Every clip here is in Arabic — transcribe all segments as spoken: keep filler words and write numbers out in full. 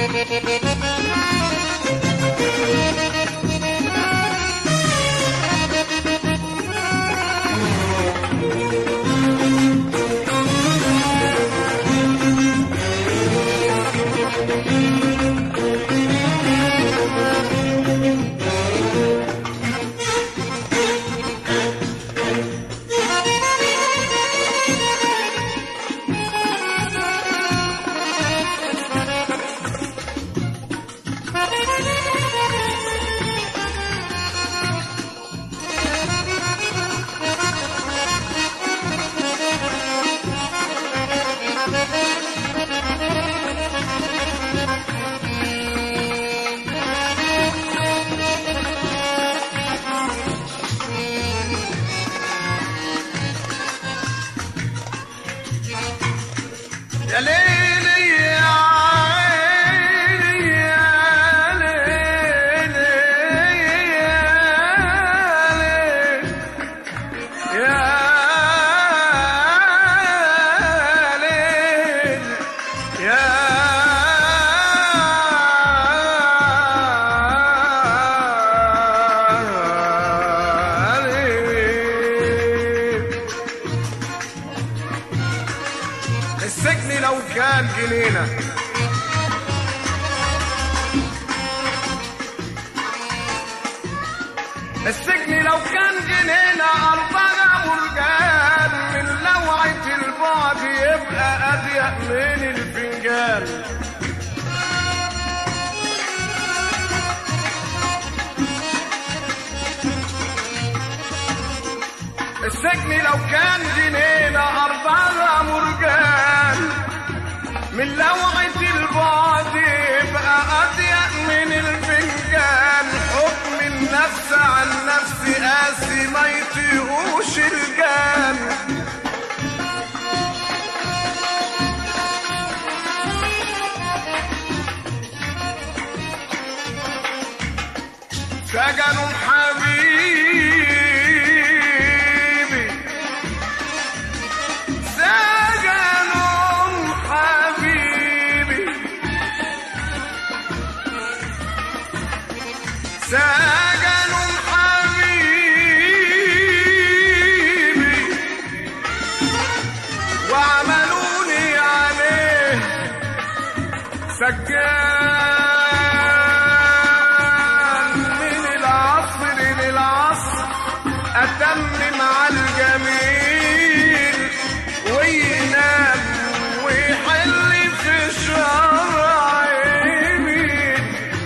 يا ليلي يا عيني يا ليلي يا ليلي يا ليلي يا السجن لو كان جنينة السجن لو كان جنينة أربعة مرجان من لوعة البعد يبقى أضيق من الفنجان السجن لو كان جنينة أربعة مرجان من لوعة البعد يبقى أضيق من الفنجان حكم النفس عن نفس قاسي ما يطيقوش الجان سجنوا حبيبي سجنوا حبيبي سجنوا حبيبي وعملوني عليه سجان من العصر للعصر أتمم على الجميل وينام ويحل في شرع يمين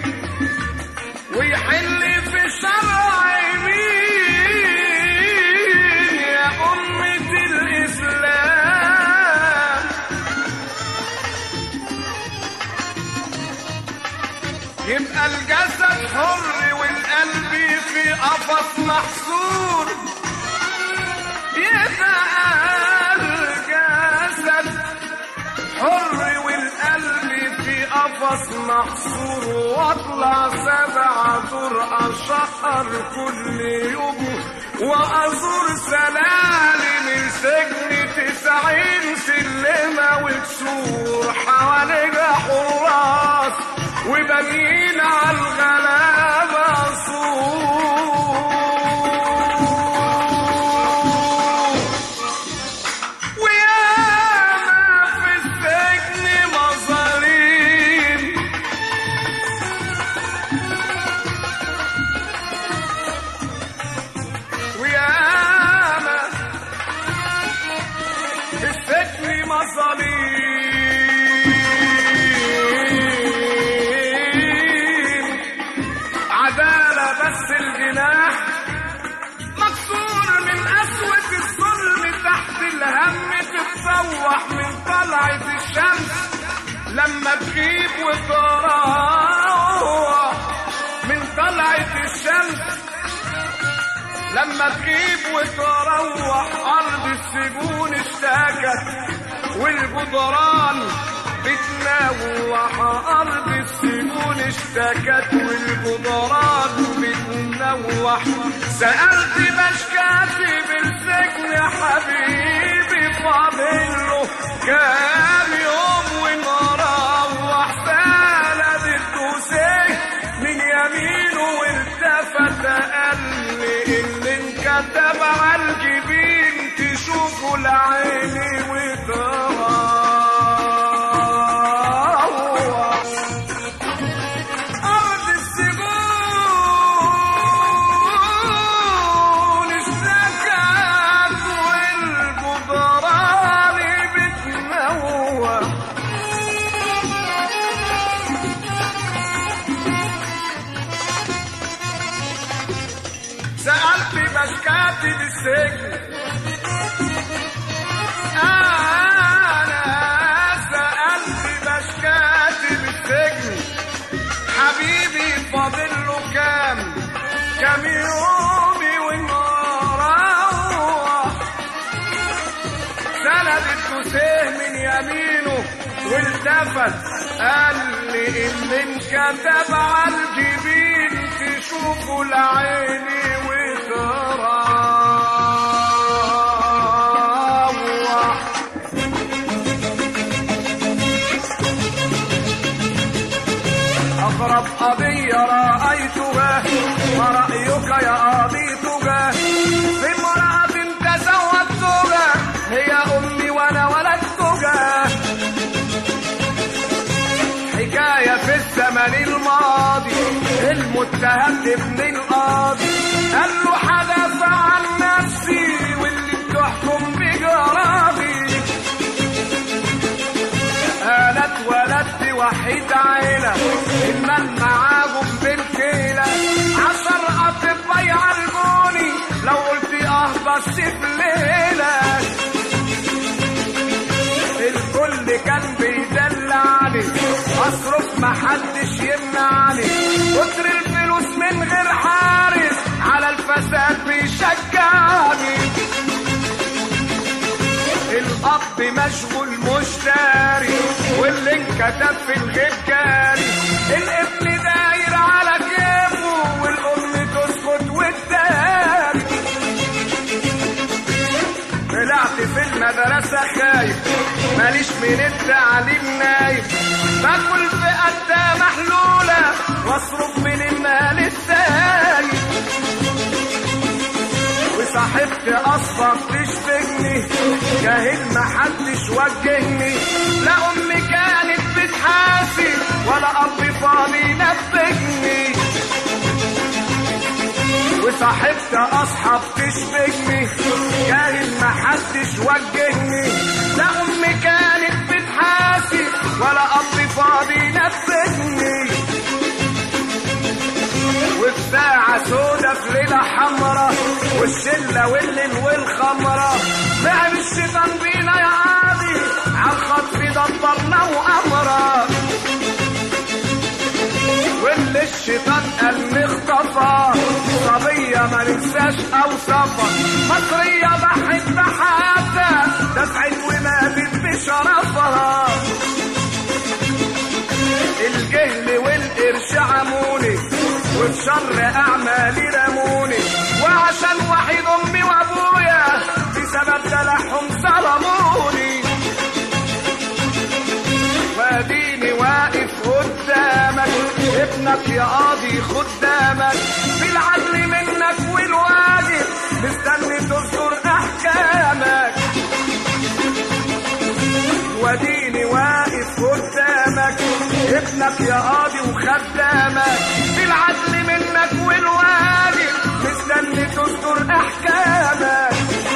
ويحل في شرع يمين يا أمة الإسلام يبقى الجسد حر والقلب في قفص محصور يبقى الجسد حر والقلب في قفص محصور واطلع سبع دور اشقر كل يوم وازور سلالم السجن تسعين سلمه وكسور حواليها حراس وبنين على الغلابه صور وياما في السجن مظالم وياما في السجن مظالم بس الجناح مكسور من قسوة الظلم تحت الهم تتفوح من طلعة الشمس لما تجيب وتروح من طلعة الشمس لما تجيب وتروح أرض السجون اشتاكت والجدران بتنوح أرض السجون اشتكت والجدران بتنوح سألت بشكاتي بالسجن يا حبيبي فاضله كام يوم ونروح سالت والتفت قال لي اللي انكتب على الجبين تشوفه لعيني وتروح. أغرب قضية رأيتها ورأيك يا قاضيتها في امرأة تزوجتها هي أمي وأنا ولدتها. حكاية في الزمن الماضي المتهم ابن القاضي قال له حدث عن نفسي واللي بتحكم بجرابي. أنا اتولدت وحيد عيلة المال معاهم بالكيلة عشر أطباء يعالجوني لو قلت اه بس في ليلة. الكل كان بيدلعني اصرف محدش يمنعني كتر الفلوس من غير حارس على الفساد بيشجعني. الاب مشغول مشتري واللي انكتب في الغيب جاري. الابن داير على كيفه والام تسكت وتداري. طلعت في المدرسة خايف ماليش من التعليم نايف باكل في قدة محلولة واصرف من المال السايب. وصاحبت اصفر تشبهني جاهل محدش وجهني لا امي كانت بتحاسب ولا اب فاضي نبهني. وصاحبت اصحاب تشبهني جاهل محدش وجهني لا امي كانت بتحاسب ولا اب فاضي نبهني. وفي ساعة سودا في ليلة حمرا والشلة والليل والخمرة لعب الشيطان بينا يا قاضي عالخطف دبرنا وأمرا. واللي الشيطان قال مخطفة صبية ما ننساش أوصافها مصرية ضحت بحياتها دفعت وماتت بشرفها. الجهل والقرش عموني وفي شر أعمالي رموني وعشان وحيد أمي وأبويا بسبب دلعهم ظلموني. واديني واقف قدامك ابنك يا قاضي خدامك بالعدل منك والواجب مستني تصدر أحكامك. واديني واقف قدامك ابنك يا قاضي وخدامك بالعدل منك والواجب مستني تصدر احكامك.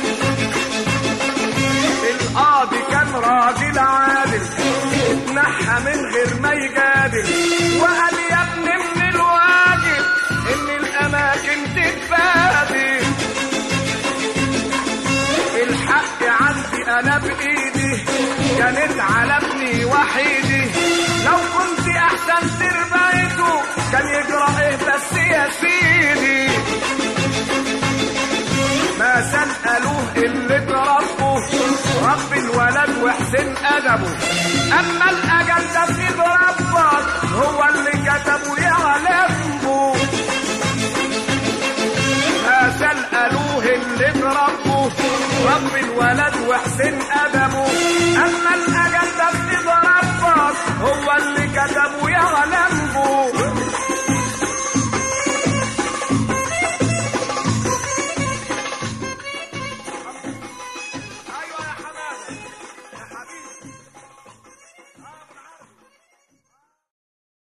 القاضي كان راجل عادل اتنحى من غير ما يجادل وقال يا ابني من الواجب ان الاماكن تتبادل. الحق عندي انا بايدي كانت على ابني وحيدي لو كنت احسن تربيته كان يجرى ايه بس يا سيدي. ما سألوه اللي تربه رب الولد وحسن ادبه اما الاجل ده في ايد ربك هو اللي كتبه يعلمه. ما سألوه اللي تربه رب الولد وحسن ادبه